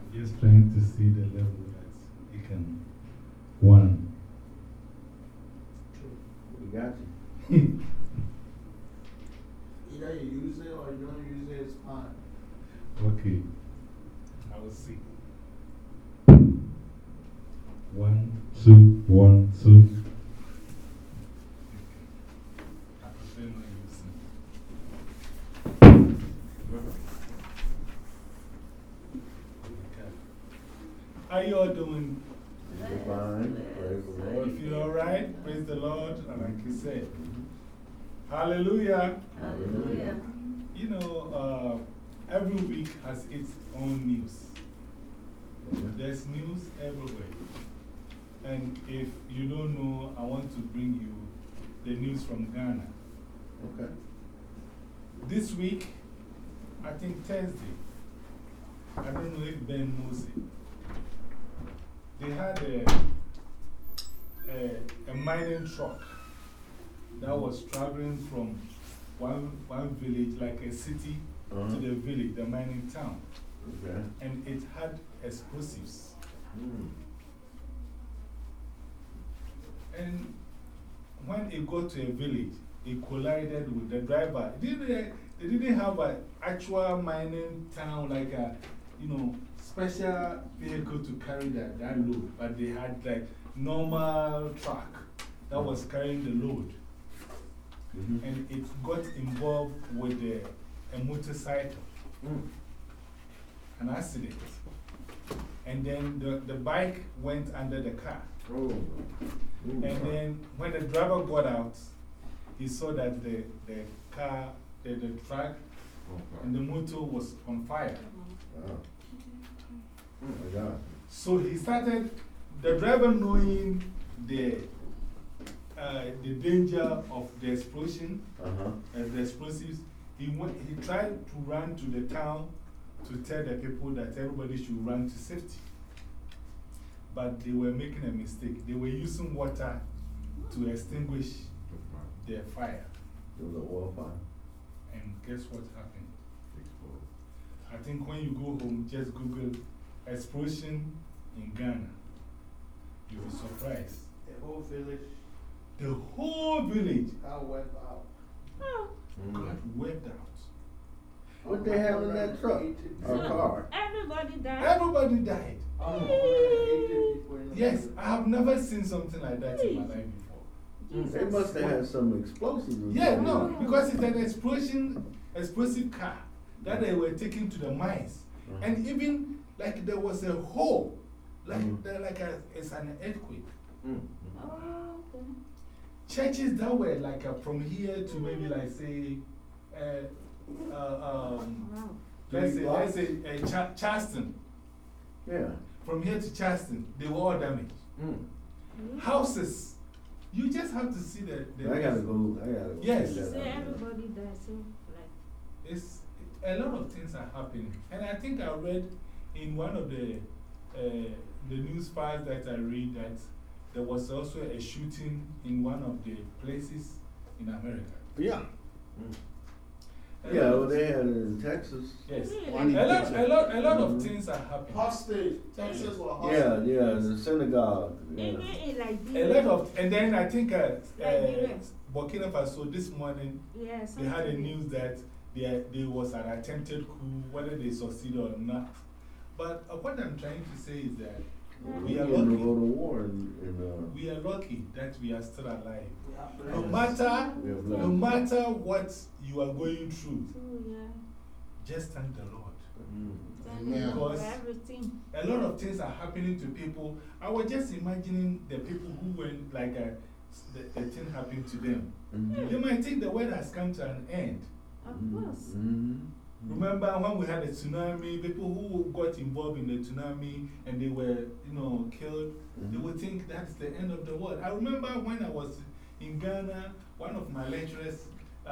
Just trying to see the level that you can. One. We got you. Either you use it or you don't use it, it's fine. Okay. I will see. 1, 2, 1, 2. I prefer not using. How you all doing? Fine. Praise the Lord. You feel all right? Praise the Lord. And like you said, hallelujah. Hallelujah. You know, every week has its own news. There's news everywhere. And if you don't know, I want to bring you the news from Ghana. Okay. This week, I think Thursday, I don't know if Ben knows it. They had a mining truck that was traveling from one village, like a city, to the village, the mining town. Okay. And it had explosives. And when it got to a village, it collided with the driver. They didn't have an actual mining town, like a, special vehicle to carry that load, but they had like normal truck that was carrying the load. And it got involved with a motorcycle. An accident. And then the bike went under the car. And then when the driver got out, he saw that the car, the truck, and the motor was on fire. Oh my God. So he started, the driver knowing the danger of the explosion and the explosives, he tried to run to the town to tell the people that everybody should run to safety. But they were making a mistake. They were using water to extinguish their fire. It was an oil fire. And guess what happened? I think when you go home, just Google explosion in Ghana. You'll be surprised. The whole village The whole village got wiped out. got wiped out. What they have in that truck or car? Everybody died. Everybody died. 180 people in the Yes, I have never seen something like that in my life before. They must have had some explosives. Yeah, no, because it's an explosive car that they were taking to the mines. And even like there was a hole, like, it's an earthquake. Oh, okay. Churches that were like from here to maybe like say, let's say Charleston. Yeah. From here to Charleston, they were all damaged. Houses, you just have to see the I gotta go. Yes. check that So out. everybody died. So, like, It's, a lot of things are happening. And I think I read in one of the news files that I read that there was also a shooting in one of the places in America. Yeah. A Yeah, lot well, of- they had it in Texas. Yes. Really? A lot of things are happening. Hostage. Texas was hostage. Yeah, yeah, the synagogue. Yeah. even in A Liberia. lot of, and then I think Liberia. Burkina Faso this morning, Yeah, they had a something. news that there was an attempted coup, whether they succeeded or not. But what I'm trying to say is that we are We're going to lucky. go to war in We are lucky that we are still alive. We have No blessings. we have no left. matter what you are going through, True, yeah. just thank the Lord. Thank Amen. you for Because- everything. A lot of things are happening to people. I was just imagining the people who went like the thing happened to them. They might think the world has come to an end. Of course. Remember when we had a tsunami, people who got involved in the tsunami and they were, killed, they would think that's the end of the world. I remember when I was in Ghana, one of my lecturers,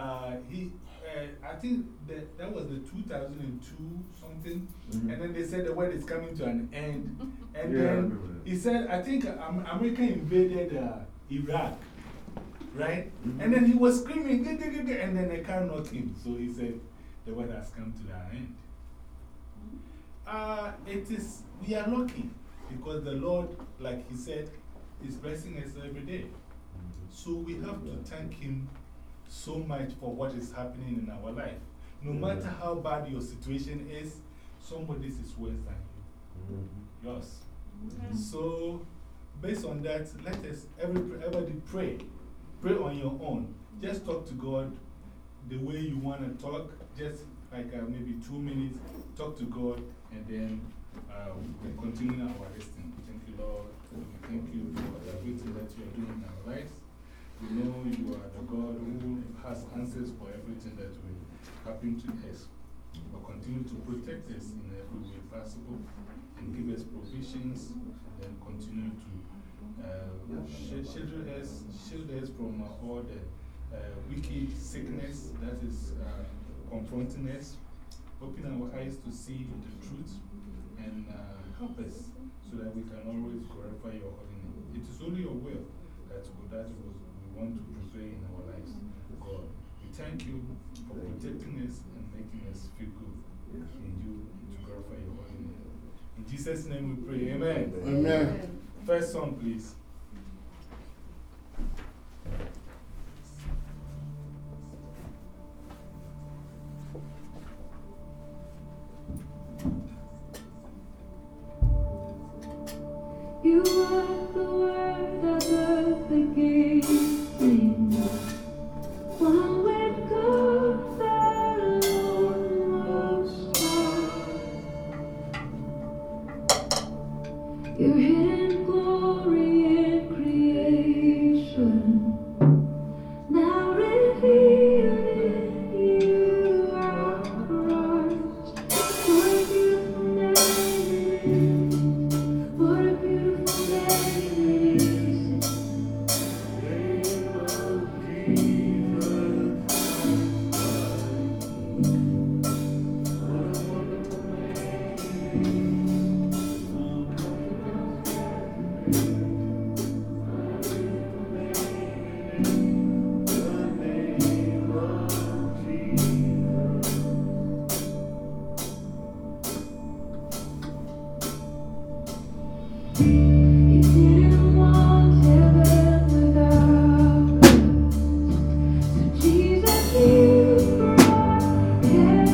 I think that was the 2002 something, and then they said the world is coming to an end. And Yeah, I then remember that. he said, I think America invaded Iraq, right? And then he was screaming, and then a car knocked him. So he said, the world has come to an end. We are lucky because the Lord, like He said, is blessing us every day. So we have to thank Him so much for what is happening in our life. No matter how bad your situation is, somebody's is worse than yours. So, based on that, let us, everybody pray. Pray on your own. Just talk to God the way you want to talk. Just like maybe 2 minutes, talk to God, and then we continue our listening. Thank you, Lord. We thank you for everything that you are doing in our lives. We know you are the God who has answers for everything that will happen to us. But continue to protect us in every way possible and give us provisions, and then continue to shield us from all the wicked sickness that is confronting us. Open our eyes to see the truth and help us so that we can always glorify your holy name. It is only your will that we want to prevail in our lives. God, we thank you for protecting us and making us feel good in you to glorify your holy name. In Jesus' name we pray. Amen. Amen. First song, please. You are the word at the beginning, one with God, the Lord Most High. Your hidden glory in creation, now revealed in you, our Christ. What a beautiful name it is. What a beautiful name it is. You didn't want heaven without us. So Jesus, you brought heaven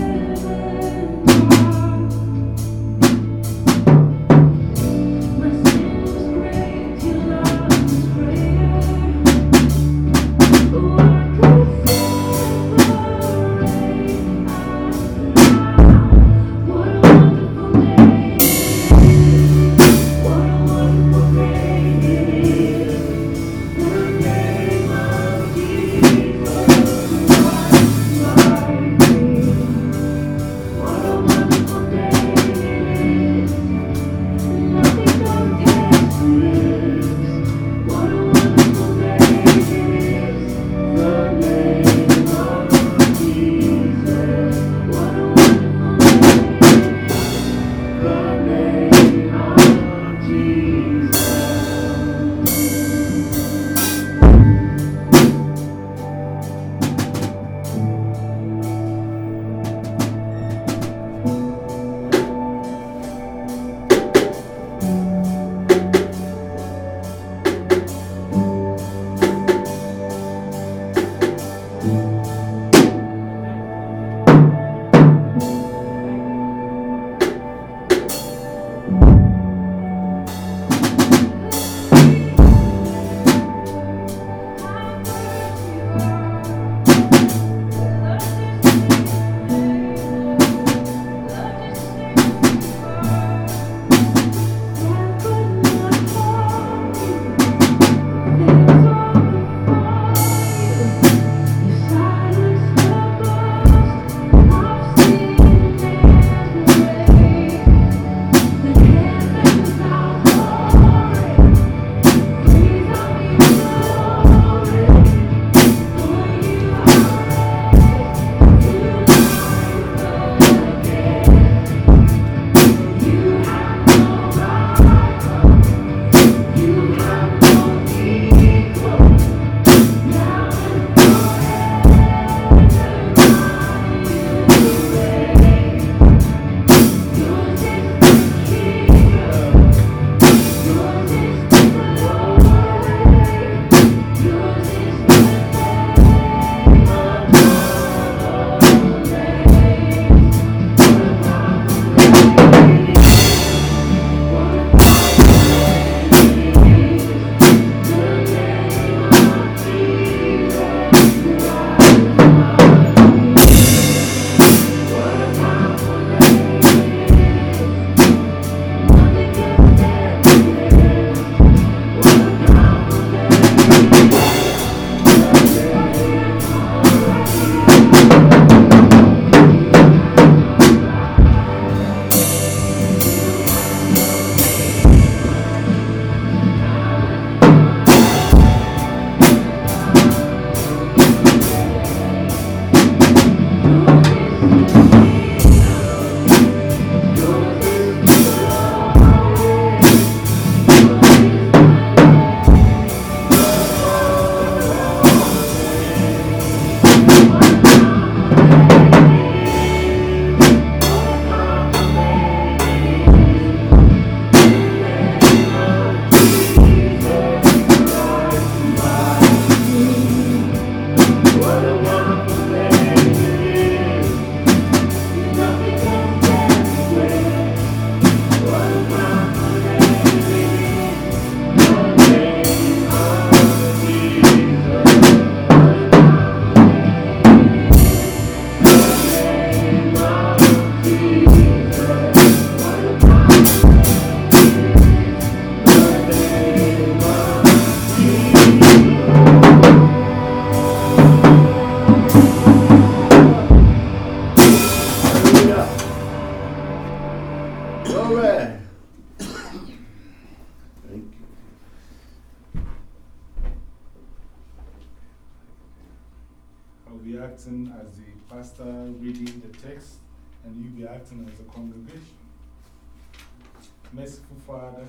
as the pastor reading the text, and you be acting as a congregation. Merciful Father,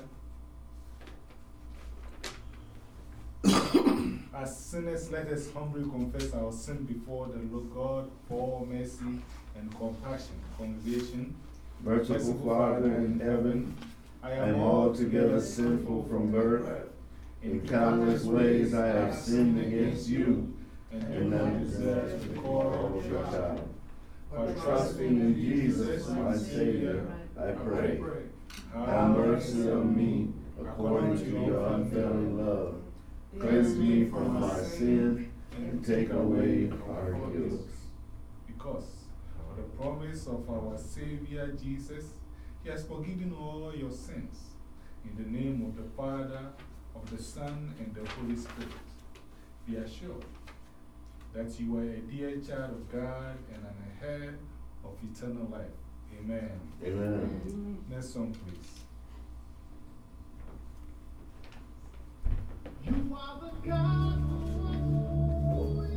as sinners, let us humbly confess our sin before the Lord God for mercy and compassion. Congregation, Merciful Father in heaven, I am altogether sinful from birth. In countless ways I have sinned against you, and not deserve to be called your child. But trusting in Jesus, my Savior, I pray. Have mercy on me according to your unfailing love. Cleanse me from my sin and take away our guilt. Because of the promise of our Savior Jesus, He has forgiven all your sins. In the name of the Father, of the Son, and the Holy Spirit, be assured that you are a dear child of God and an heir of eternal life. Amen. Amen. Next song, please. You are the God who is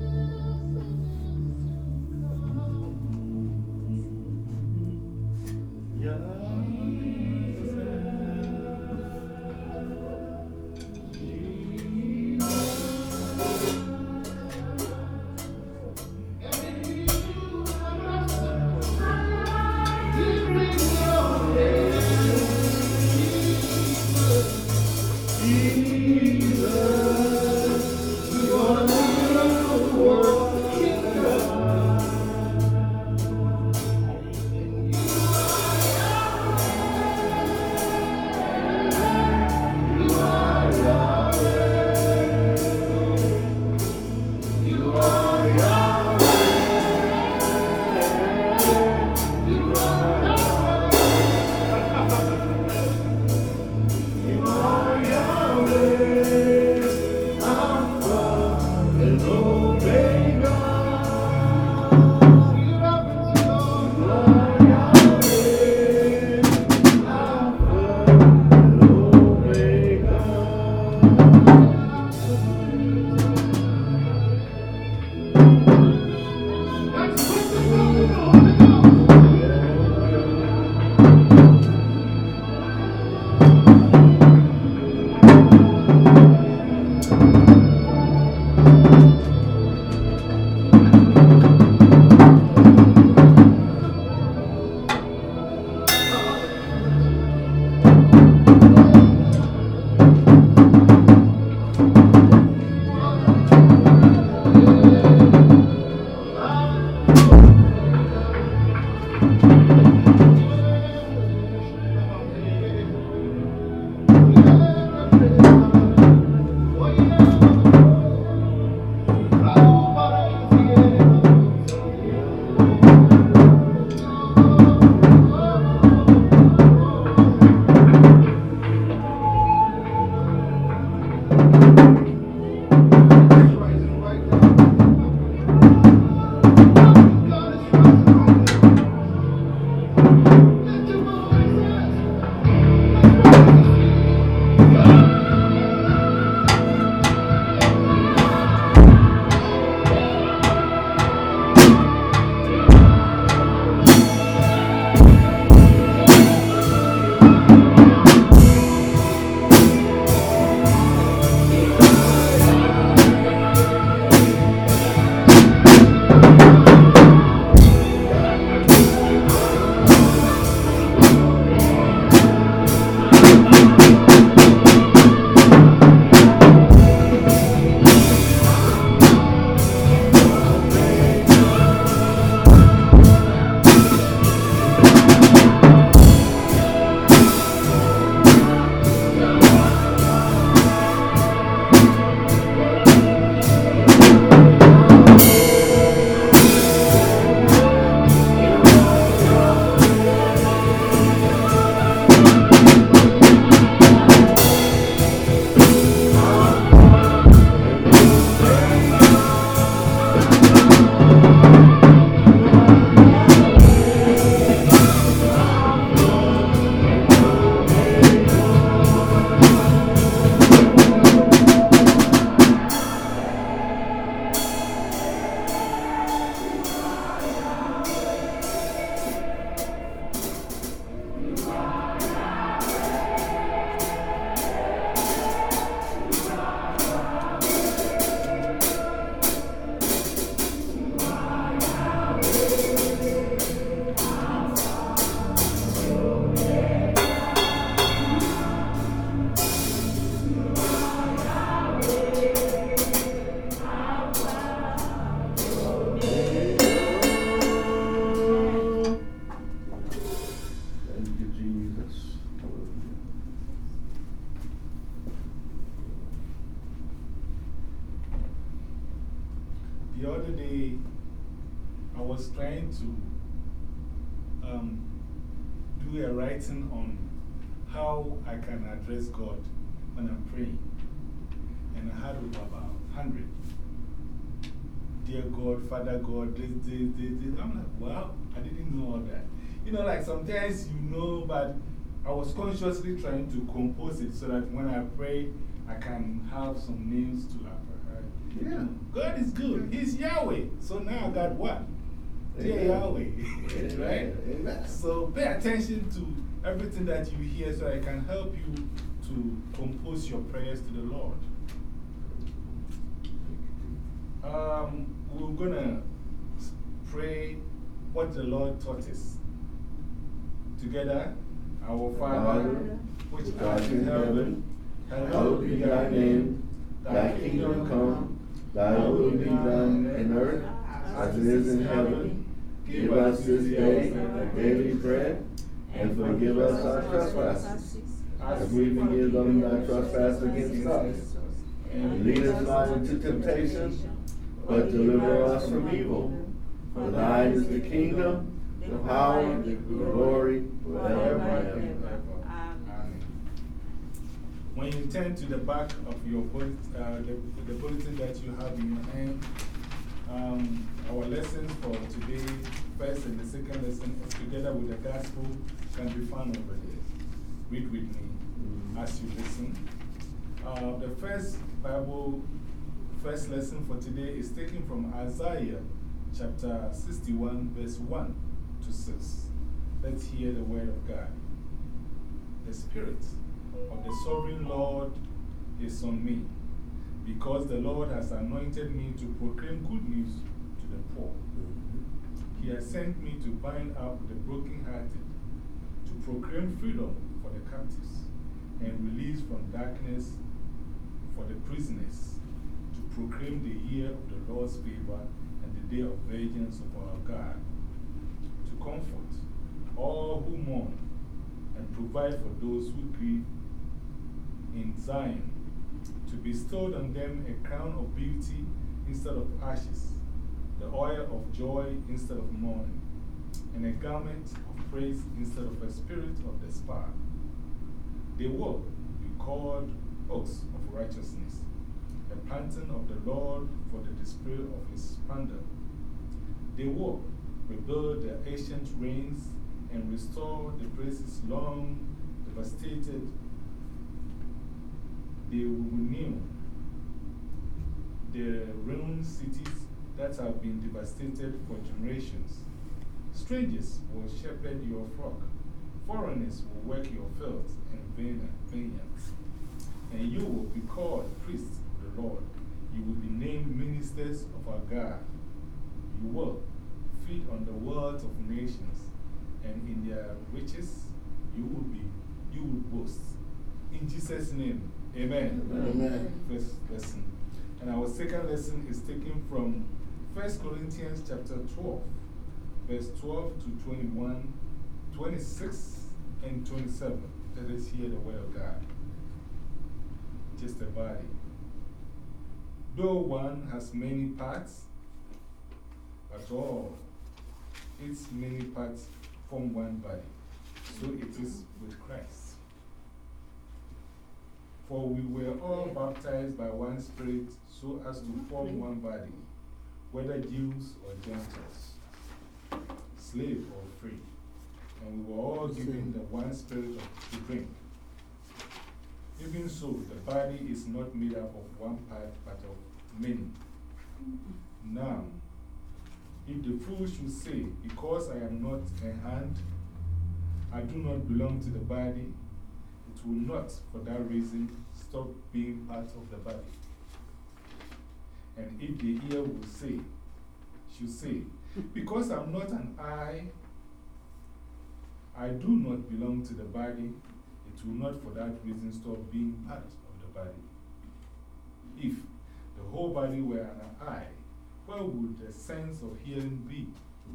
do a writing on how I can address God when I'm praying. And I had over about 100. Dear God, Father God, this. I'm like, wow, I didn't know all that. You know, like sometimes you know, but I was consciously trying to compose it so that when I pray, I can have some names to Yeah. God is good. He's Yahweh. So now I got what? Dear Yahweh. Right? Amen. So pay attention to everything that you hear so I can help you to compose your prayers to the Lord. We're going to pray what the Lord taught us. Together, our Father, which art in heaven, hallowed be thy name. Thy kingdom come, thy will be done in earth as it is in heaven. Give us this day our daily bread, and forgive us our trespasses, as we forgive them that trespass against us. And lead us not into temptation, but deliver us from evil. For thine is the kingdom, the power, and the glory, forever and ever. Amen. When you turn to the back of your the bulletin that you have in your hand, our lessons for today, first and the second lesson, together with the gospel, can be found over there. Read with me as you listen. The first lesson for today is taken from Isaiah chapter 61, verse 1 to 6. Let's hear the word of God. The Spirit of the Sovereign Lord is on me, because the Lord has anointed me to proclaim good news to the poor. He has sent me to bind up the brokenhearted, to proclaim freedom for the captives, and release from darkness for the prisoners, to proclaim the year of the Lord's favor and the day of vengeance of our God, to comfort all who mourn and provide for those who grieve in Zion, to bestow on them a crown of beauty instead of ashes, the oil of joy instead of mourning, and a garment of praise instead of a spirit of despair. They will be called oaks of righteousness, a planting of the Lord for the display of his splendor. They will rebuild the ancient ruins and restore the places long devastated. They will renew the ruined cities that have been devastated for generations. Strangers will shepherd your flock, foreigners will work your fields and vineyards. And you will be called priests of the Lord. You will be named ministers of our God. You will feed on the wealth of nations, and in their riches you will boast. In Jesus' name, amen. Amen. First lesson. And our second lesson is taken from 1 Corinthians chapter 12, verse 12 to 21, 26, and 27. Let us hear the word of God. Just a body. Though one has many parts, but all its many parts form one body, so it is with Christ. For we were all baptized by one Spirit so as to form one body, whether Jews or Gentiles, slave or free, and we were all given the one Spirit to drink. Even so, the body is not made up of one part but of many. Now, if the fool should say, because I am not a hand, I do not belong to the body, it will not, for that reason, stop being part of the body. And if the ear will say, should say, because I'm not an eye, I do not belong to the body, it will not for that reason stop being part of the body. If the whole body were an eye, where would the sense of hearing be?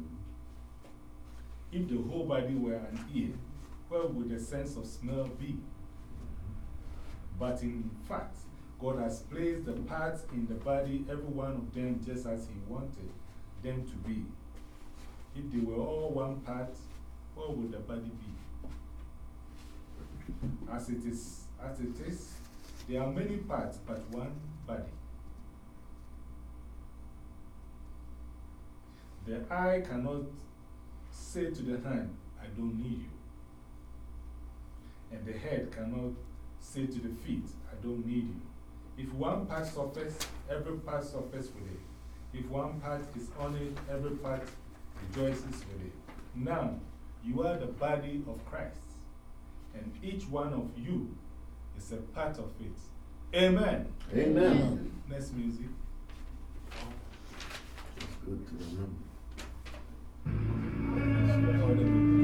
If the whole body were an ear, where would the sense of smell be? But in fact, God has placed the parts in the body, every one of them, just as He wanted them to be. If they were all one part, what would the body be? As it is, there are many parts, but one body. The eye cannot say to the hand, I don't need you. And the head cannot say to the feet, I don't need you. If one part suffers, every part suffers with it. If one part is on it, every part rejoices with it. Now, you are the body of Christ, and each one of you is a part of it. Amen. Amen. Next music. It's good to remember. All the good.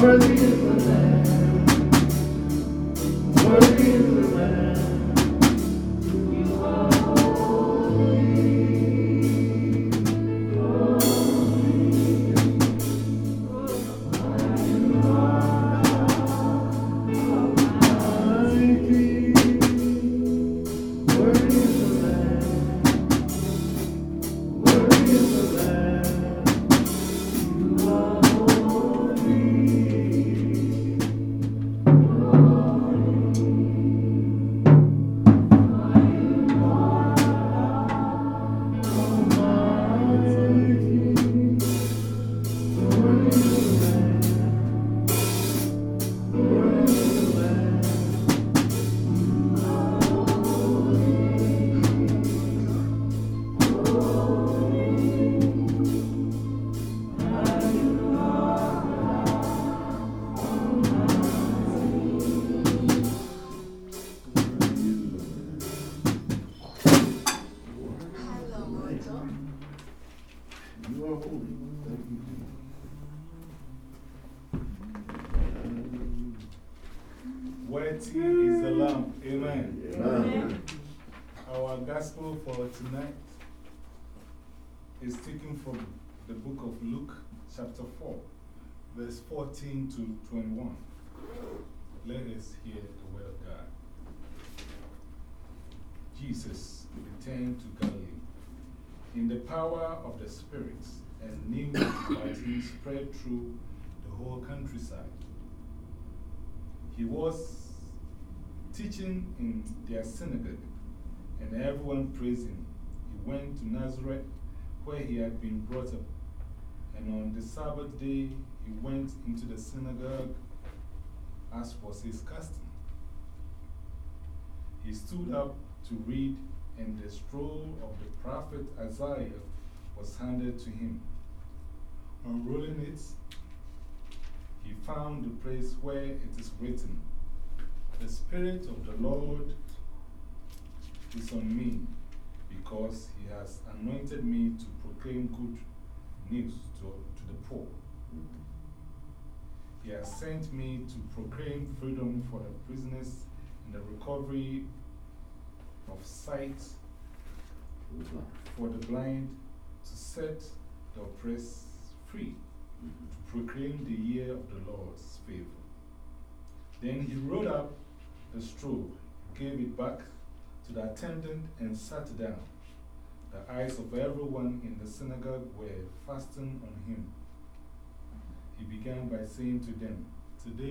Worthy is the Lamb. Worthy is the Lamb. You are holy. You are holy. Thank you, Jesus. Worthy is the Lamb. Amen. Amen. Our gospel for tonight is taken from the book of Luke, chapter 4, verse 14 to 21. Let us hear the word of God. Jesus returned to Galilee in the power of the Spirit, and news about him spread through the whole countryside. He was teaching in their synagogue, and everyone praised him. He went to Nazareth, where he had been brought up, and on the Sabbath day he went into the synagogue, as was his custom. He stood up to read, and the scroll of the prophet Isaiah was handed to him. Unrolling it, he found the place where it is written, "The Spirit of the Lord is on me, because he has anointed me to proclaim good news to the poor. He has sent me to proclaim freedom for the prisoners and the recovery of sight for the blind, to set the oppressed free, to proclaim the year of the Lord's favor." Then he rolled up the scroll, gave it back to the attendant, and sat down. The eyes of everyone in the synagogue were fastened on him. He began by saying to them, "Today,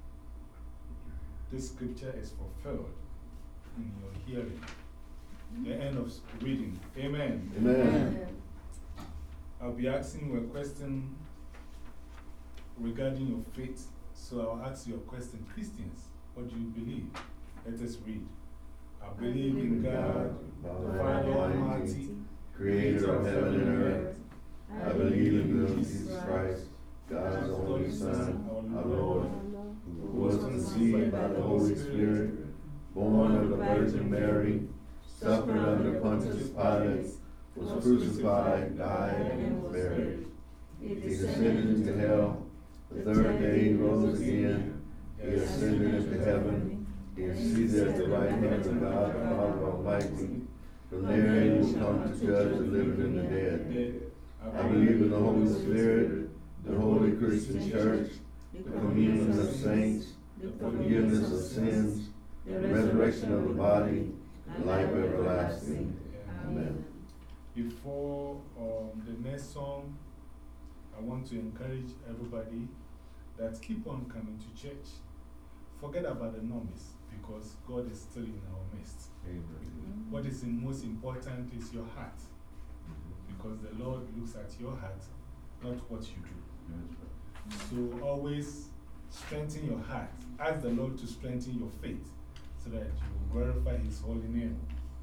this scripture is fulfilled in your hearing." The end of reading. Amen. Amen. I'll be asking you a question regarding your faith. So I'll ask you a question. Christians, what do you believe? Let us read. I believe in God, the Father Almighty, Creator of heaven and earth. I believe in Jesus Christ, God's only Son, our Lord, who was conceived by the Holy Spirit, born of the Virgin Mary, suffered under Pontius Pilate, was crucified, died, and was buried. He descended into hell. The third day he rose again. He ascended into heaven. He is seated at the right hand of God, the Father Almighty. From there he will come to judge the living and the dead. I believe in the Holy Spirit, the holy Christian church, the communion of saints, the forgiveness of sins, the resurrection of the body, and life everlasting. Amen. Before the next song, I want to encourage everybody that keep on coming to church. Forget about the noise, because God is still in our midst. What is the most important is your heart, because the Lord looks at your heart, not what you do. So always strengthen your heart. Ask the Lord to strengthen your faith, so that you will glorify His holy name.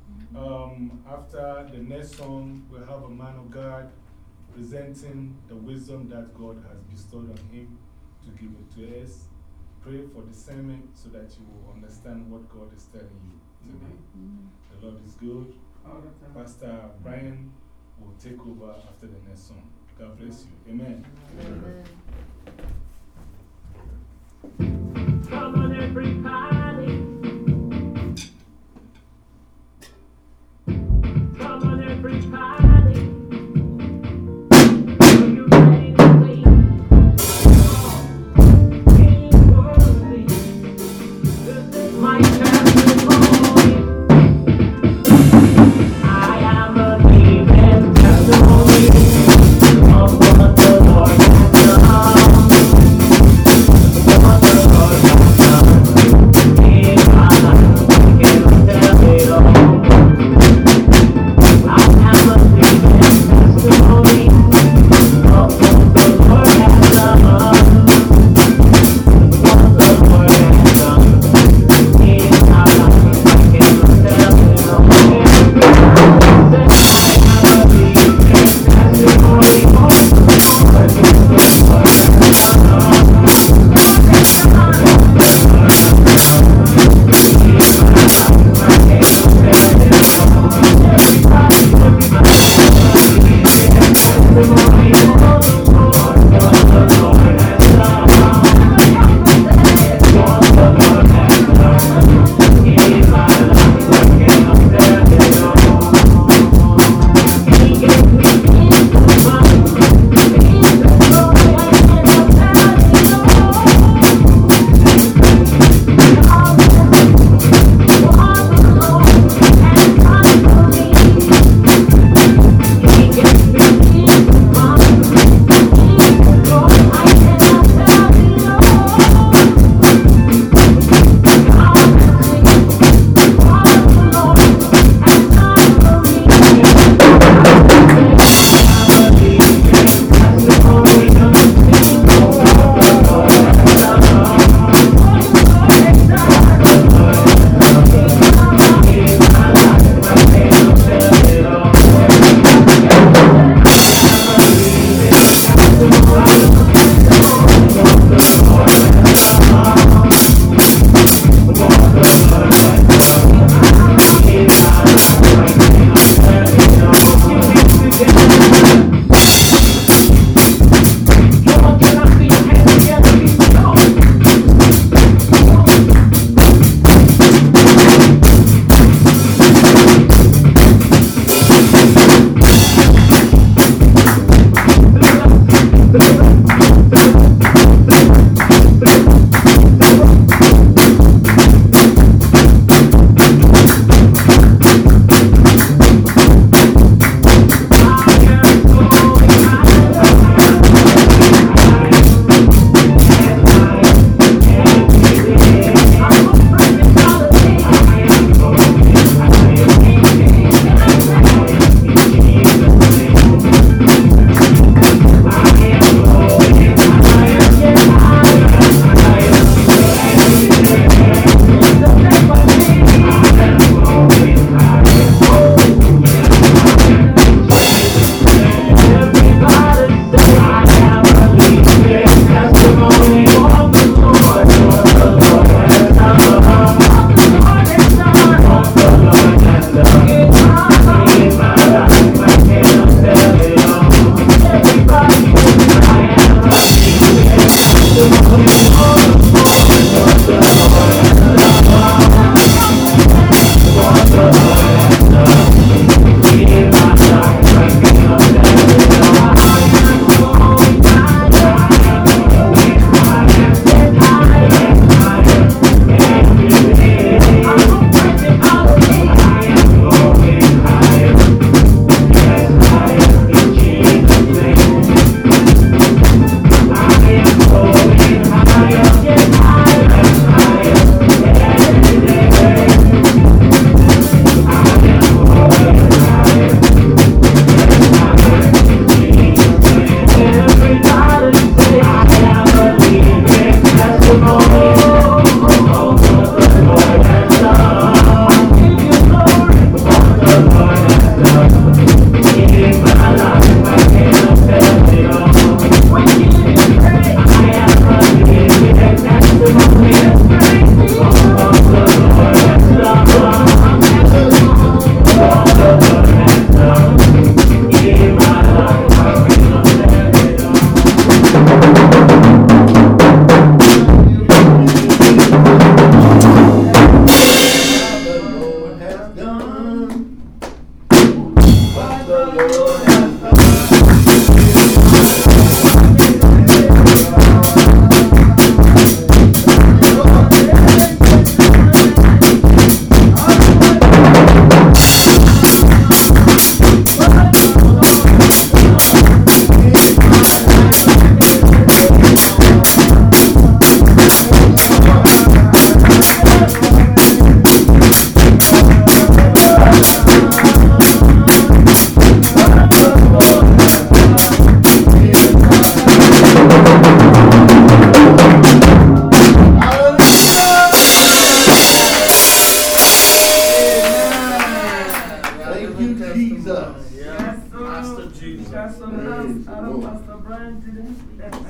After the next song, we'll have a man of God presenting the wisdom that God has bestowed on him to give it to us. Pray for discernment so that you will understand what God is telling you today. The Lord is good. Pastor Brian will take over after the next song. God bless you. Amen. Amen. everybody. Come on, everybody. Are you ready to sing? Ain't worthy. This is my testimony. I am a living testimony of what the Lord has done. What the Lord has done.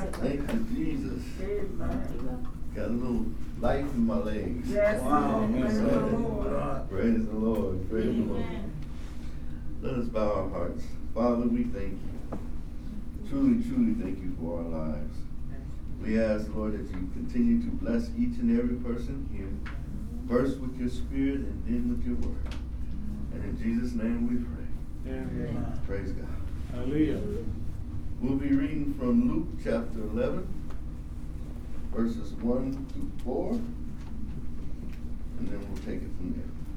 Thank you, Jesus. Got a little life in my legs. Yes, Wow, Lord. Praise the man. Lord. Praise the Lord. Praise the Lord. Let us bow our hearts. Father, we thank you. Truly, truly thank you for our lives. We ask, Lord, that you continue to bless each and every person here, first with your spirit and then with your word. And in Jesus' name we pray. Amen. Praise God. Hallelujah. We'll be reading from Luke chapter 11, verses 1 through 4, and then we'll take it from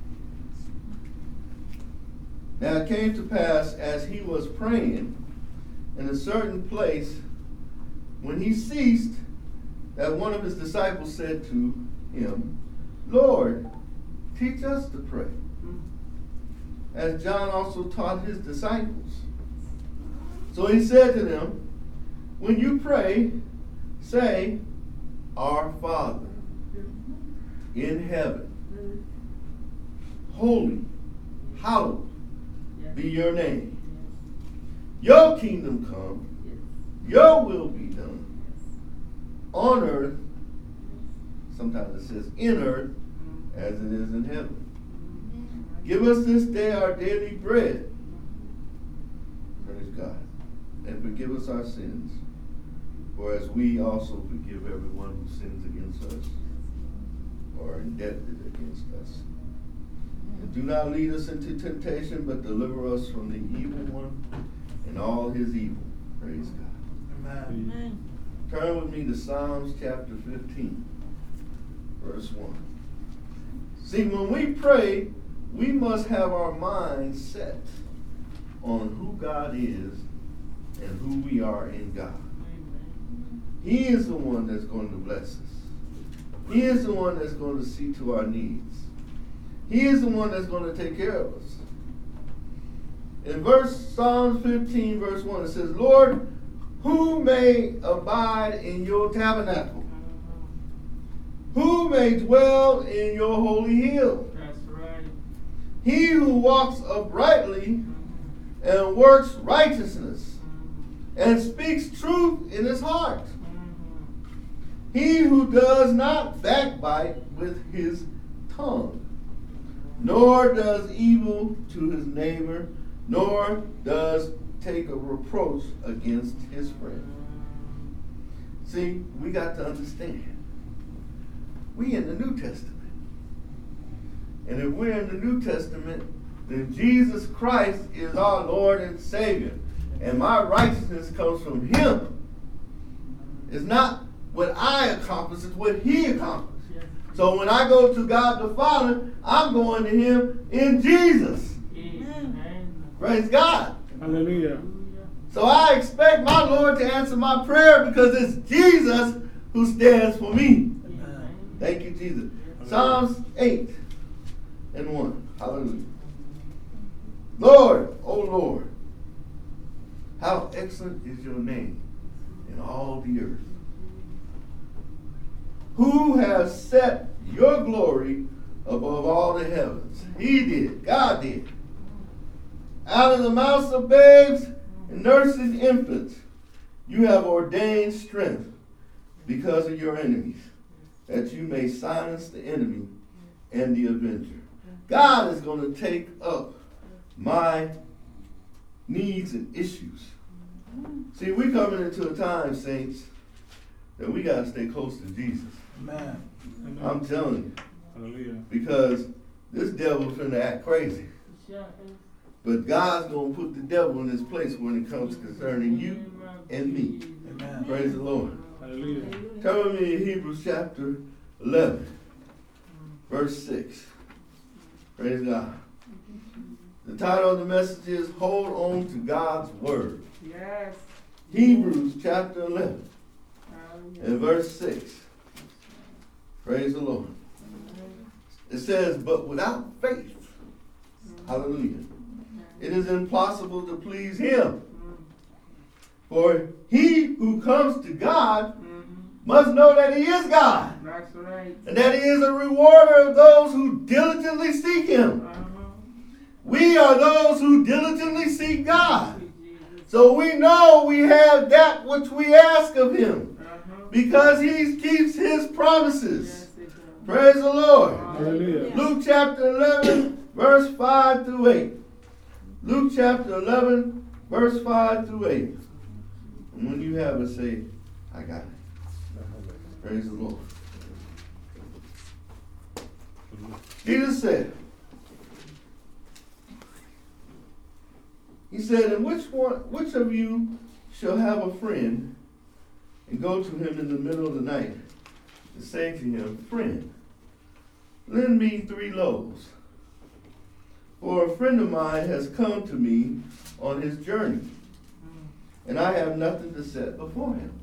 there. Now it came to pass, as he was praying in a certain place, when he ceased, that one of his disciples said to him, Lord, teach us to pray, as John also taught his disciples. So he said to them, when you pray, say, Our Father in heaven, holy, hallowed be your name. Your kingdom come, your will be done on earth, sometimes it says in earth, as it is in heaven. Give us this day our daily bread. Praise God. And forgive us our sins, for as we also forgive everyone who sins against us or are indebted against us. And do not lead us into temptation, but deliver us from the evil one and all his evil. Praise God. Amen. Turn with me to Psalms chapter 15, verse 1. See, when we pray, we must have our minds set on who God is and who we are in God. He is the one that's going to bless us. He is the one that's going to see to our needs. He is the one that's going to take care of us. In Psalms 15, verse 1, it says, Lord, who may abide in your tabernacle? Who may dwell in your holy hill? That's right. He who walks uprightly and works righteousness and speaks truth in his heart. He who does not backbite with his tongue, nor does evil to his neighbor, nor does take a reproach against his friend. See, we got to understand. We in the New Testament. And if we're in the New Testament, then Jesus Christ is our Lord and Savior. And my righteousness comes from him. It's not what I accomplish, it's what he accomplished. So when I go to God the Father, I'm going to him in Jesus. Amen. Praise God. Hallelujah. So I expect my Lord to answer my prayer because it's Jesus who stands for me. Thank you, Jesus. Psalms 8 and 1. Hallelujah. Lord, O Lord, how excellent is your name in all the earth. Who has set your glory above all the heavens? He did. God did. Out of the mouths of babes and nursing infants, you have ordained strength because of your enemies, that you may silence the enemy and the avenger. God is going to take up my needs and issues. See, we're coming into a time, saints, that we got to stay close to Jesus. Amen. I'm telling you. Hallelujah. Because this devil's finna act crazy. But God's going to put the devil in his place when it comes concerning you and me. Amen. Praise the Lord. Hallelujah. Turn with me in Hebrews chapter 11, verse 6. Praise God. The title of the message is Hold On to God's Word. Yes. Hebrews chapter 11 and verse 6. Praise the Lord. It says, but without faith, hallelujah, it is impossible to please him. For he who comes to God must know that he is God. That's right. And that he is a rewarder of those who diligently seek him. We are those who diligently seek God. So we know we have that which we ask of him because he keeps his promises. Praise the Lord. Hallelujah. Luke chapter 11, verse 5 through 8. Luke chapter 11, verse 5 through 8. And when you have it, say, I got it. Praise the Lord. Jesus said, he said, and which of you shall have a friend and go to him in the middle of the night and say to him, friend, lend me 3 loaves, for a friend of mine has come to me on his journey, and I have nothing to set before him.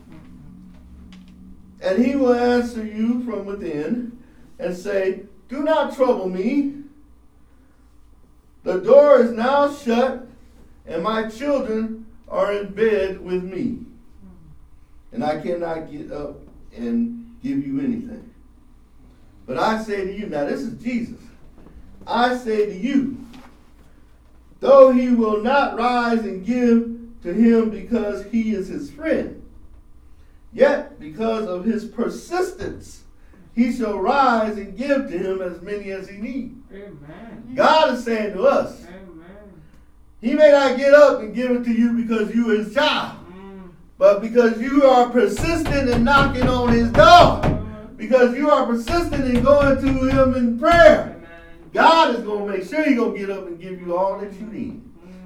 And he will answer you from within and say, do not trouble me. The door is now shut, and my children are in bed with me, and I cannot get up and give you anything. But I say to you, now this is Jesus, I say to you, though he will not rise and give to him because he is his friend, yet because of his persistence, he shall rise and give to him as many as he needs. Amen. God is saying to us, Amen. he may not get up and give it to you because you are his child, but because you are persistent in knocking on his door, because you are persistent in going to him in prayer, God is going to make sure he's going to get up and give you all that you need.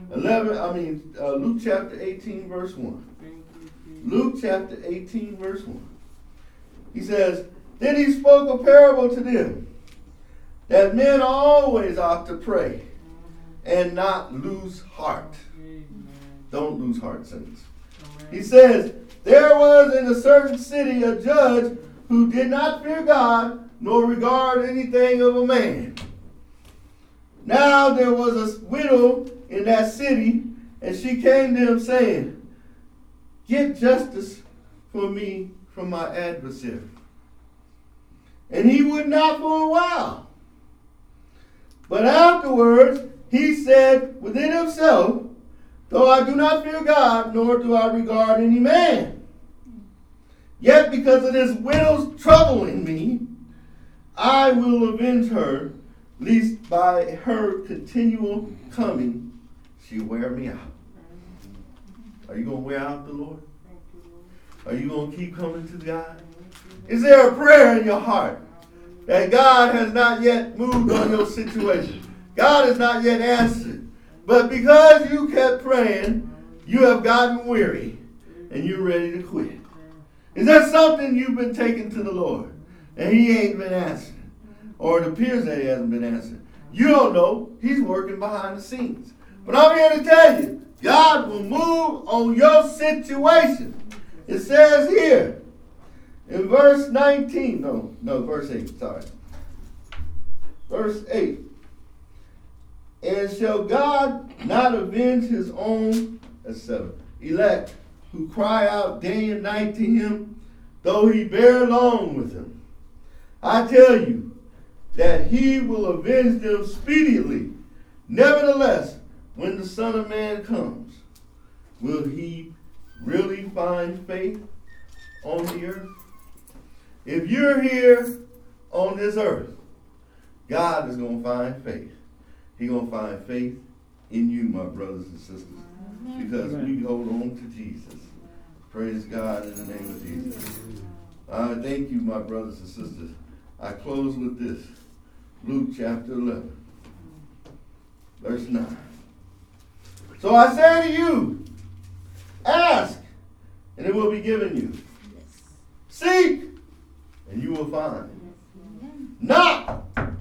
Luke chapter 18, verse 1. Luke chapter 18, verse 1. He says, then he spoke a parable to them, that men always ought to pray and not lose heart. Don't lose heart, saints. He says, there was in a certain city a judge who did not fear God nor regard anything of a man. Now there was a widow in that city, and she came to him saying, get justice for me from my adversary. And he would not for a while. But afterwards he said within himself, though I do not fear God, nor do I regard any man, yet because of this widow's troubling me, I will avenge her, lest by her continual coming she wear me out. Are you going to wear out the Lord? Are you going to keep coming to God? Is there a prayer in your heart that God has not yet moved on your situation? God has not yet answered. But because you kept praying, you have gotten weary and you're ready to quit. Is there something you've been taking to the Lord and he ain't been answering? Or it appears that he hasn't been answering. You don't know. He's working behind the scenes. But I'm here to tell you, God will move on your situation. It says here, in verse 19, verse 8, sorry. Verse 8. And shall God not avenge his own, that's 7, elect, who cry out day and night to him, though he bear long with them? I tell you that he will avenge them speedily. Nevertheless, when the Son of Man comes, will he really find faith on the earth? If you're here on this earth, God is going to find faith. He's going to find faith in you, my brothers and sisters, because we hold on to Jesus. Praise God in the name of Jesus. I thank you, my brothers and sisters. I close with this. Luke chapter 11, verse 9. So I say to you, ask, and it will be given you. Seek, and you will find. Knock,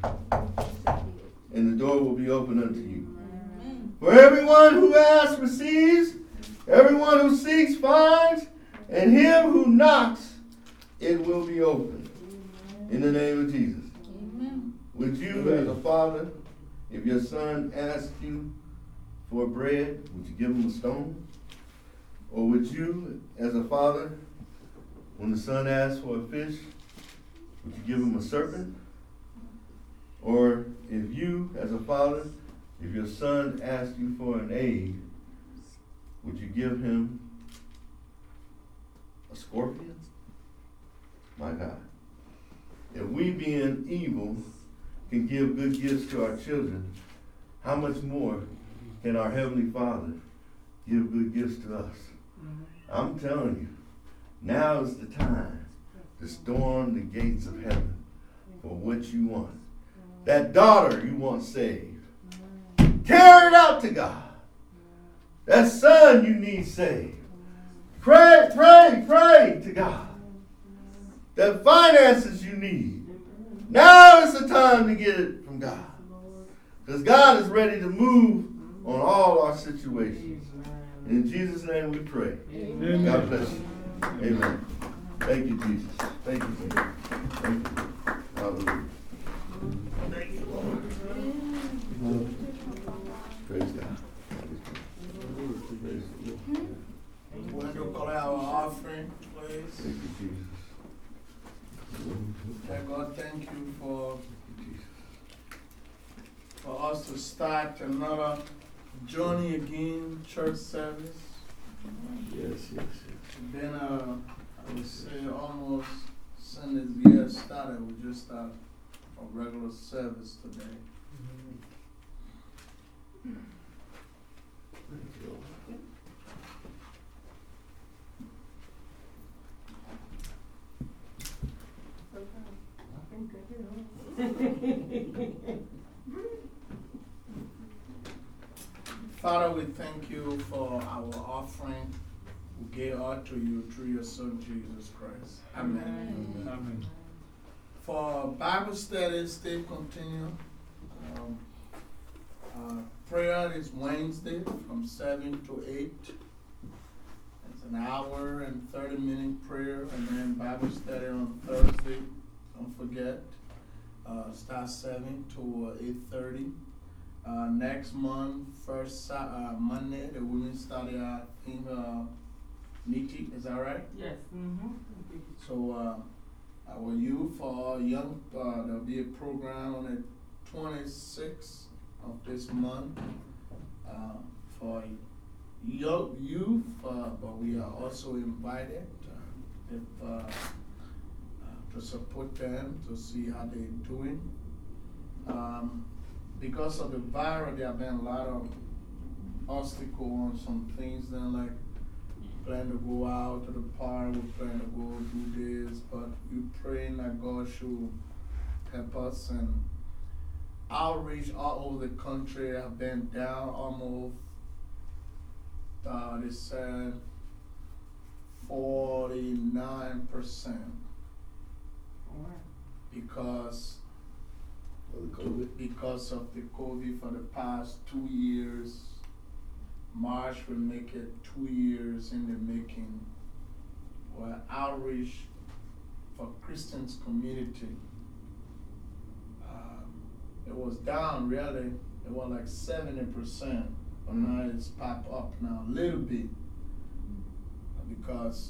and the door will be open unto you. For everyone who asks receives, everyone who seeks finds, and him who knocks, it will be open. In the name of Jesus. Would you, as a father, if your son asked you for bread, would you give him a stone? Or would you, as a father, when the son asked for a fish, would you give him a serpent? Or if you, as a father, if your son asked you for an egg, would you give him a scorpion? My God. If we being evil can give good gifts to our children, how much more can our Heavenly Father give good gifts to us? I'm telling you, now is the time to storm the gates of heaven for what you want. That daughter you want saved, carry it out to God. That son you need saved, pray to God. That finances you need, now is the time to get it from God. Because God is ready to move on all our situations. In Jesus' name we pray. Amen. God bless you. Amen. Thank you, Jesus. Thank you, Jesus. Thank you. Hallelujah. Thank you, Lord. Praise God. Praise the Lord. We're going to call our offering, please. Thank you, Jesus. Dear God, thank you for us to start another journey again, church service. Yes. It's been, I would say, almost since this year started, we just started a regular service today. Father, we thank you for our offering we gave out to you through your Son, Jesus Christ. Amen. Amen. For Bible studies, stay continue. Prayer is Wednesday from 7 to 8. It's an hour and 30-minute prayer, and then Bible study on Thursday. Don't forget, start 7 to 8:30. Next month, first Monday, the women study in Niti. Is that right? Yes. So our youth for young, there'll be a program on the 26th of this month for young youth, but we are also invited to support them to see how they're doing. Because of the virus, there have been a lot of obstacles on some things. Then, like, plan to go out to the park, we plan to go do this, but we're praying that God should help us. And outreach all over the country have been down almost, they said, 49%. Because of the COVID for the past 2 years. March will make it 2 years in the making. Well, outreach for Christians community. It was down really. It was like 70%, but now it's popped up now a little bit. Because,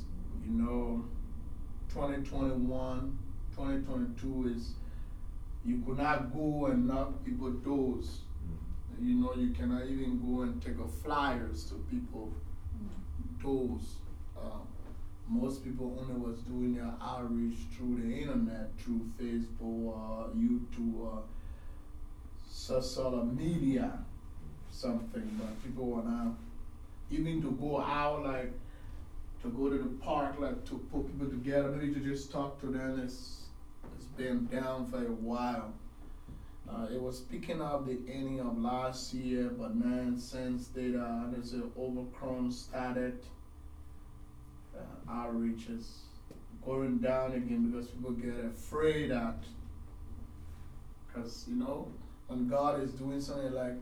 2021, 2022 is, you could not go and knock people doors. You cannot even go and take flyers to people doors. Most people only was doing their outreach through the internet, through Facebook, YouTube, social media, something. But people were not, even to go out, like to go to the park, like to put people together, maybe to just talk to them, it's been down for a while. It was picking up the ending of last year, but now since there's an Omicron started, outreach is going down again because people get afraid that, because when God is doing something like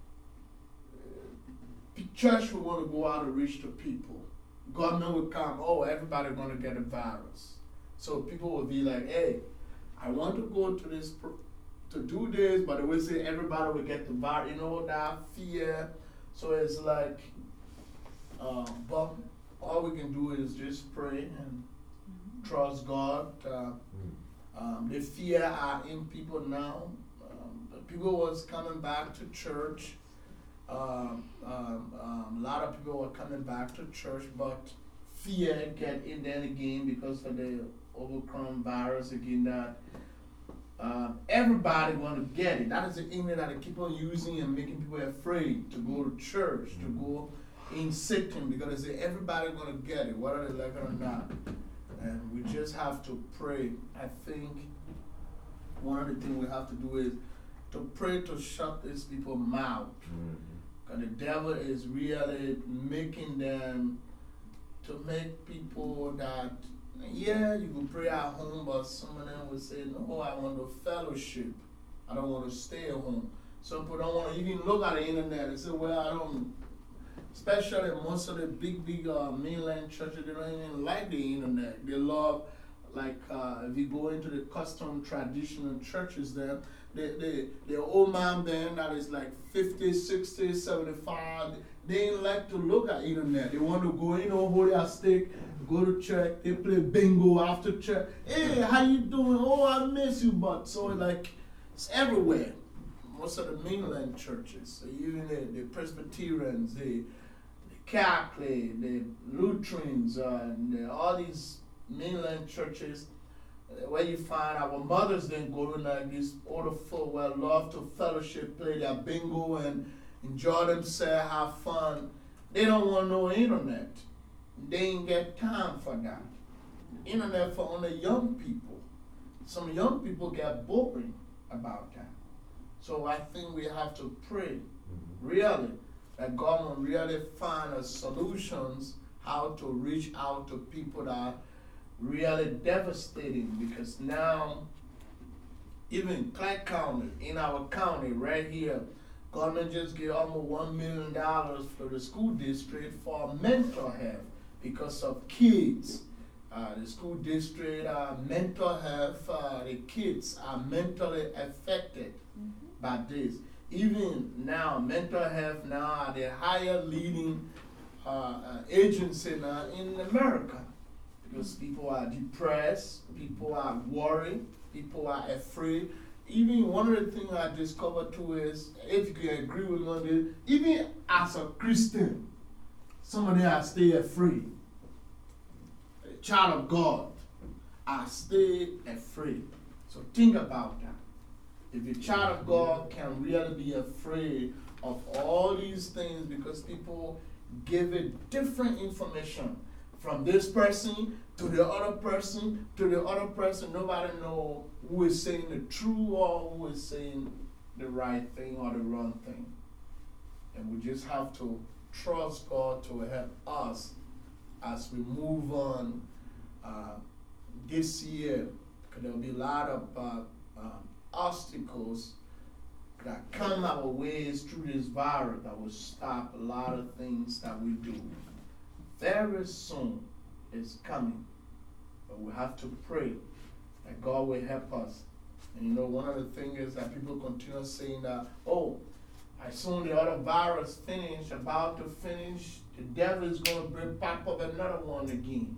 church, we want to go out and reach the people. Government will come, everybody's going to get a virus. So people will be like, hey, I want to go to this to do this, but they will say everybody will get the virus, that fear. So it's like, but all we can do is just pray and trust God. The fear are in people now. People was coming back to church, A lot of people were coming back to church, but fear get in there again because of the Omicron virus again. That everybody want to get it. That is the image that they keep on using and making people afraid to go to church, to go in Satan, because they say everybody want to get it, whether they like it or not. And we just have to pray. I think one of the things we have to do is to pray to shut these people's mouth. Because the devil is really making them to make people that, yeah, you can pray at home, but some of them will say, no, I want to fellowship. I don't want to stay at home. Some people don't want to even look at the internet and say, well, I don't, especially most of the big mainland churches, they don't even like the internet. They love, like, if you go into the custom traditional churches there, the old man then that is like 50, 60, 75, they ain't like to look at internet. They want to go in, hold their stick, go to church, they play bingo after church. Hey, how you doing? Oh, I miss you, but so like, it's everywhere. Most of the mainland churches, even the Presbyterians, the Catholic, the Lutherans, and all these mainland churches, where you find our mothers then go to like these older folk who love to fellowship, play their bingo and enjoy themselves, have fun. They don't want no internet. They ain't get time for that. Internet for only young people. Some young people get boring about that. So I think we have to pray, really, that God will really find us solutions how to reach out to people that are really devastating, because now, even Clark County, in our county right here, government just gave almost $1 million for the school district for mental health because of kids. The school district, mental health, the kids are mentally affected by this. Even now, mental health now are the higher leading agency now in America. Because people are depressed, people are worried, people are afraid. Even one of the things I discovered too is, if you can agree with me on this, even as a Christian, some of them are still afraid. A child of God are still afraid. So think about that. If a child of God can really be afraid of all these things because people give it different information. From this person to the other person to the other person, nobody knows who is saying the truth or who is saying the right thing or the wrong thing. And we just have to trust God to help us as we move on this year. Because there will be a lot of obstacles that come our ways through this virus that will stop a lot of things that we do. Very soon it's coming, but we have to pray that God will help us. And you know, one of the things is that people continue saying that, oh, as soon the other virus finish, about to finish, the devil is going to bring pop up another one again.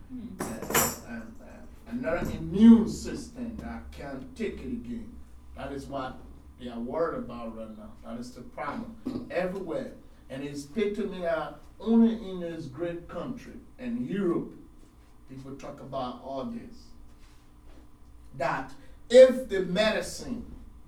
And another immune system that can take it again. That is what they are worried about right now. That is the problem. Everywhere. And it's picking me out. Only in this great country and Europe, people talk about all this. That if the medicine,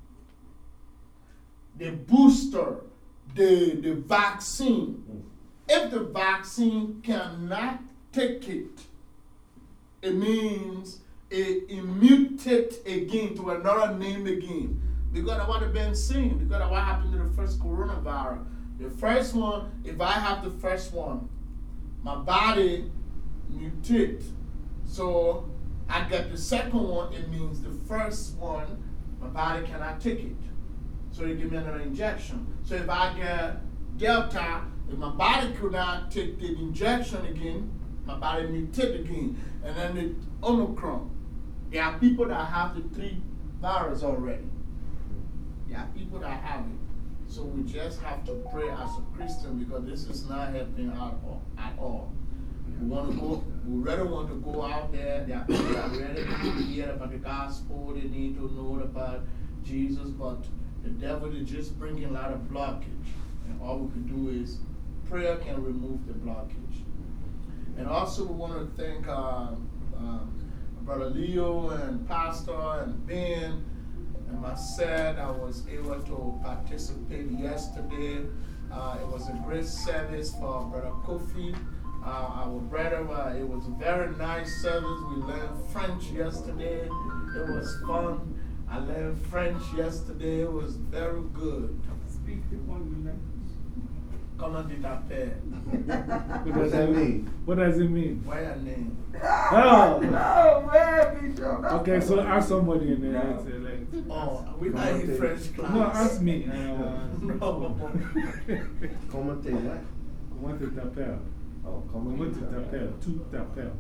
the booster, the vaccine, if the vaccine cannot take it, it means it mutate again to another name again. Because of what they've been seeing, because of what happened to the first coronavirus. The first one, if I have the first one, my body mutates. So I get the second one, it means the first one, my body cannot take it. So they give me another injection. So if I get Delta, if my body could not take the injection again, my body mutate again. And then the Omicron. There are people that have the 3 viruses already. There are people that have it. So we just have to pray as a Christian, because this is not helping at all. We want to go, we really want to go out there. There are people that really need to hear about the gospel, they need to know about Jesus, but the devil is just bringing a lot of blockage. And all we can do is prayer can remove the blockage. And also we want to thank Brother Leo and Pastor and Ben and myself. I was able to participate yesterday. It was a great service for Brother Kofi. Our brother, it was a very nice service. We learned French yesterday. It was fun. I learned French yesterday. It was very good. Speak the one language. Comment dit appel? What does that mean? What does it mean? What's your name? Oh! No, man, Bishop. Okay, so ask somebody in there. No. Say, like, Oh, we're not in French class. no, ask me. No. Comment t'es what? Comment tu t'appelles? Oh, Comment tu t'appelles? Tu t'appelles.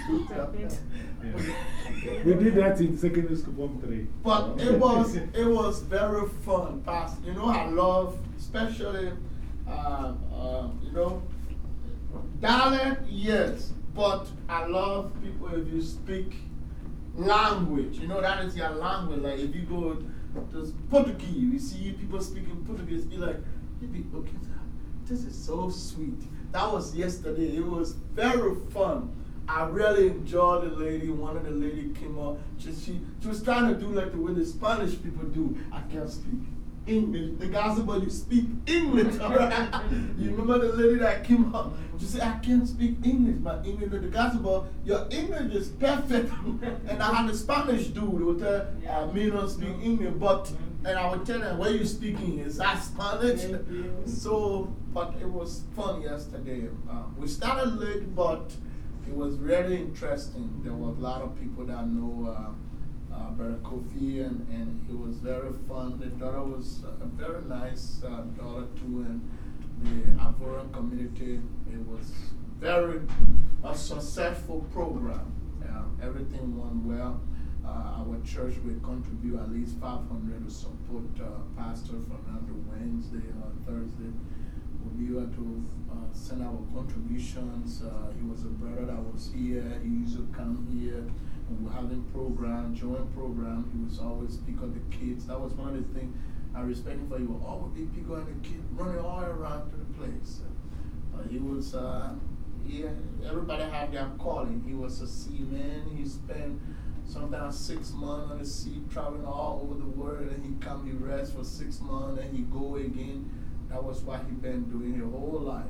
Yeah. We did that in secondary school, form 3. But it was very fun, Pastor. You know, I love, especially, you know, dialect, yes, but I love people if you speak language. You know, that is your language. Like if you go to Portuguese, you see people speaking Portuguese, be like, okay, this is so sweet. That was yesterday. It was very fun. I really enjoyed the lady. One of the ladies came up. She was trying to do like the way the Spanish people do. I can't speak English. The guy said, but you speak English, all right? You remember the lady that came up? She said, I can't speak English. My English, the guy said, but your English is perfect. And I had the Spanish dude who would tell me not speak English, but, and I would tell them, where you speaking? Is that Spanish? So, but it was fun yesterday. We started late, but it was really interesting. There were a lot of people that know Brother Kofi, and it was very fun. The daughter was a very nice daughter too, and the Ivorian community, it was very a successful program. Everything went well. Our church will contribute at least $500 to support Pastor Fernando Wednesday or Thursday. We'll be able to send our contributions. He was a brother that was here. He used to come here. And we're having program, joint program. He was always pick up the kids. That was one of the things I respect him for. He would always be pick up the kids, running all around to the place. He was, everybody had their calling. He was a seaman. He spent sometimes 6 months on the sea, traveling all over the world. And he come, he rest for 6 months, and he go again. That was what he been doing his whole life.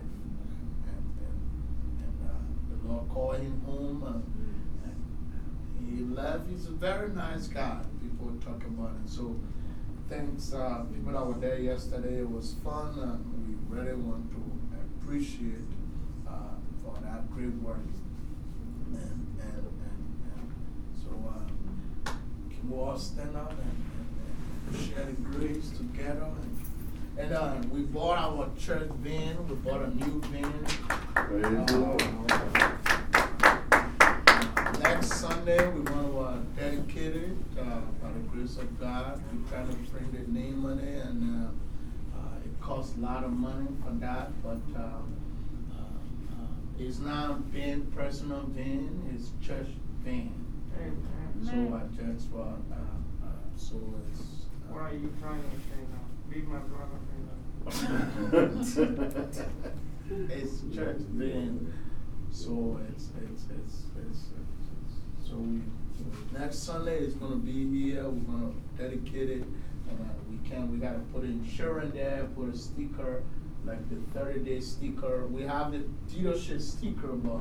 And the Lord called him home. And he left. He's a very nice guy. People talk about it. So thanks, people that were there yesterday. It was fun. We really want to appreciate for that great work. And so can we all stand up and share the grace together? And we bought our church van. We bought a new van. Praise the Lord. Next Sunday, we want to dedicate it by the grace of God. We try to print the name on it, and it costs a lot of money for that. But it's not van, personal van, it's church van. So I just so it's. Why are you trying to say no? Be my brother. It's church van. So so next Sunday is going to be here. We're going to dedicate it. And we got to put insurance there, put a sticker, like the 30-day sticker. We have the dealership sticker, but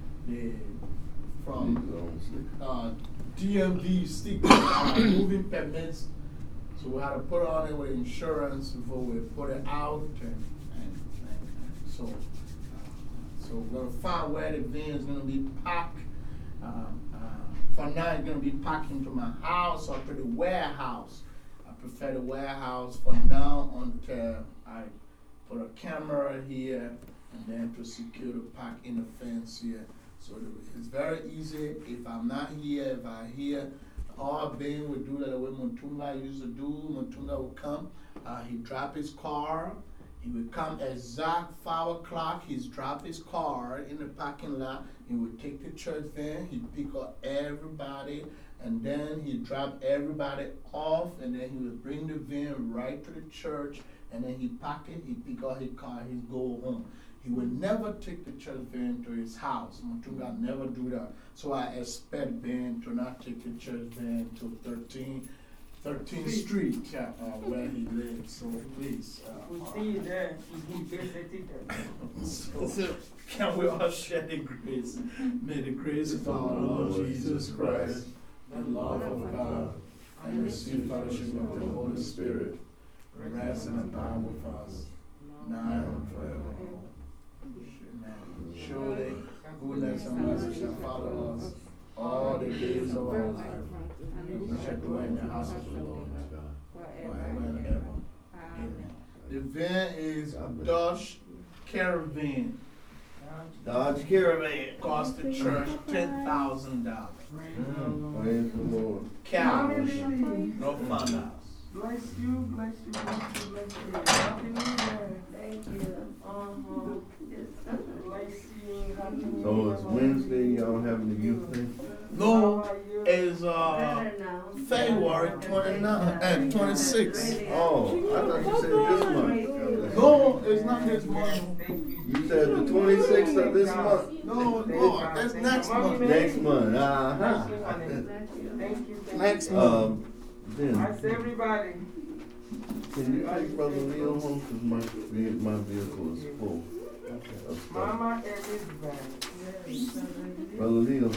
from DMV sticker, moving permits. So we had to put on it with insurance before we put it out. And so we're going to find where the van is going to be parked. For now, it's going to be parked into my house or to the warehouse. I prefer the warehouse for now until I put a camera here and then to secure the park in the fence here. So it's very easy. If I'm not here, if I'm here, all Ben would do that the way Mutunga used to do. Mutunga would come, he'd drop his car. He would come exact 5 o'clock. He'd drop his car in the parking lot. He would take the church van. He'd pick up everybody. And then he'd drop everybody off. And then he would bring the van right to the church. and then he pack it, he pick up his car, he go home. He would never take the church van to his house. Matunga never do that. So I expect Ben to not take the church van to 13th Street, where he lives. So please. We see you there. He visited them. So can we all share the grace? May the grace of our Lord Jesus Christ, the love of God, and the sweet fellowship of the Holy Spirit rest and abide with us now and forever. Amen. Surely, goodness and mercy shall follow us all the days of our life. We shall dwell in the house of the Lord forever and ever. Amen. The van is Dodge Caravan. Dodge Caravan. Cost the church $10,000. Praise the Lord. Cash, no fun house. Bless you, bless you, bless you, bless you. Happy New Year. Thank you. Bless you. Happy New So Year. it's Wednesday, y'all having the youth thing? No, it's Better now. February 29 and 26. Oh, I thought you said this month. No, it's not this month. You said the 26th of this month? No, that's next month. Next month, uh-huh. Thank you. Next month. Then, That's everybody. can you take Brother Leo home? Because my vehicle is full of stuff. Mama Elizabeth. Brother Leo,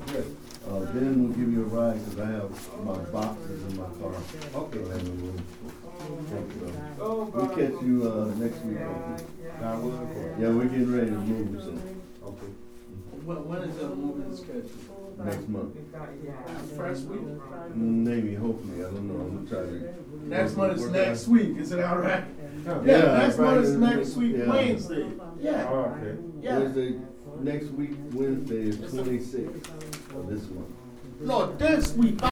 Ben will give you a ride because I have my boxes in my car. Okay. I have no room for take it up. Oh, We'll brother. catch you next week. Yeah, we're getting ready to move soon. Okay. When is the movie scheduled? Next month. First week? Maybe, hopefully, I don't know. I'm gonna try to. Next month is next week, is it all right? Yeah, next month is Friday, next week, yeah. Wednesday. Yeah. Okay. Yeah. Wednesday, next week, Wednesday is 26th of this month. No, this week.